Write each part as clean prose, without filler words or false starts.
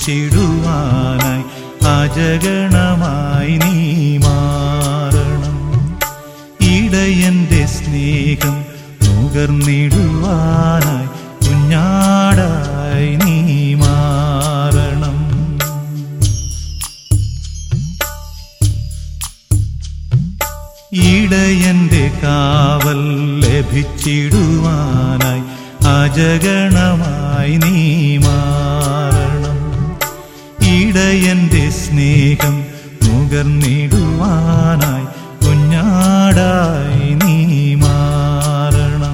ലഭിച്ചിടുവാനായി അജഗണമായി നീ മാറണം. ഇടയന്റെ സ്നേഹം നുകർന്നിടുവാനായി കുഞ്ഞാടായി നീ മാറണം. ഇടയന്റെ കാവൽ ലഭിച്ചിടുവാനായി അജഗണമായി നീ മാറണം. ഇടയന്റെ സ്നേഹം നുകർന്നിടുവാനായി കുഞ്ഞാടായി നീ മാറണം.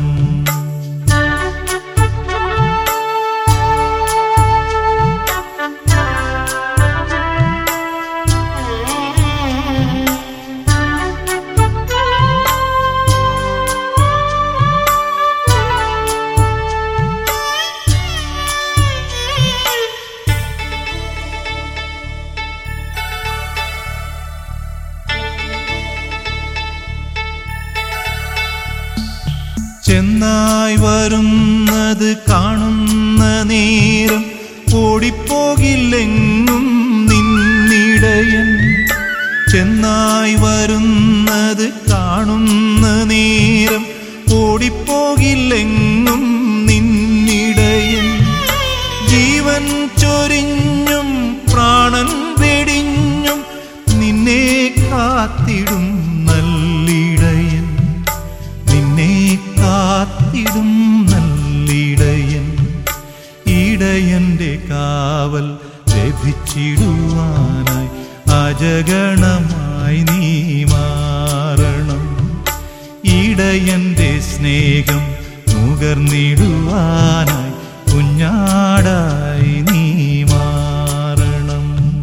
ചെന്നായി വരുന്നത് കാണുന്ന നേരം ഓടിപ്പോകില്ലെങ്ങും നിന്നിടയൻ. ചെന്നായി വരുന്നത് കാണുന്ന നേരം ഓടിപ്പോകില്ലെങ്ങും നിന്നിടയൻ. ജീവൻ ചൊരിഞ്ഞും പ്രാണൻ വെടിഞ്ഞും നിന്നെ കാത്തിടും നല്ലിടയൻ. നിന്നെ കാത്തിടും നല്ലിടയൻ. ഇടയന്റെ കാവൽ ലഭിച്ചിടുവാനായി അജഗണമായി നീ മാറണം. ഇടയന്റെ സ്നേഹം നുകർന്നിടുവാനായി കുഞ്ഞാടായി നീ മാറണം.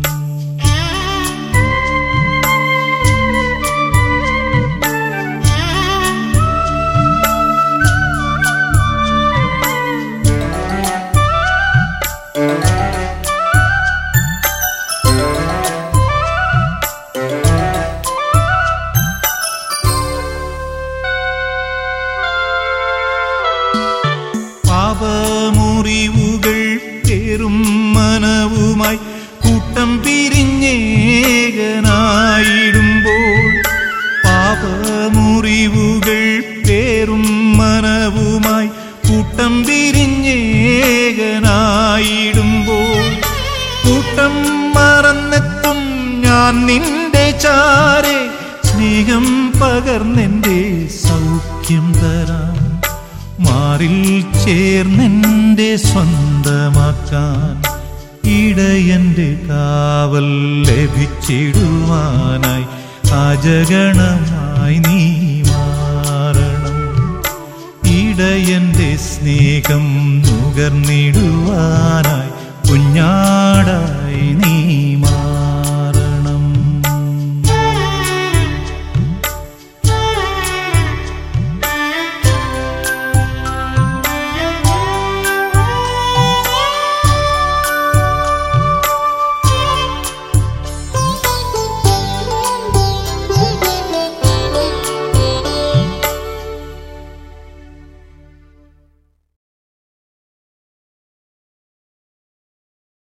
പാപമുറിവുകൾ പേറും മനവുമായി കൂട്ടം പിരിഞ്ഞേകനായിടുമ്പോൾ. പാപമുറിവുകൾ പേറും മനവുമായി കൂട്ടം പിരിഞ്ഞേകനായിടുമ്പോൾ. കൂട്ടം മറന്നെത്തും ഞാൻ നിന്റെ ചാരെ, സ്നേഹം പകർന്നെന്റെ സൗഖ്യം തരാം. മാറിൽ ചേർന്നെന്റെ സ്വന്തമാക്കാൻ ഇടയന്റെ കാവൽ ലഭിച്ചിടുവാനായി അജഗണമായി നീ മാറണം. ഇടയന്റെ സ്നേഹം നുകർന്നിടുവാനായി കുഞ്ഞാടായി നീ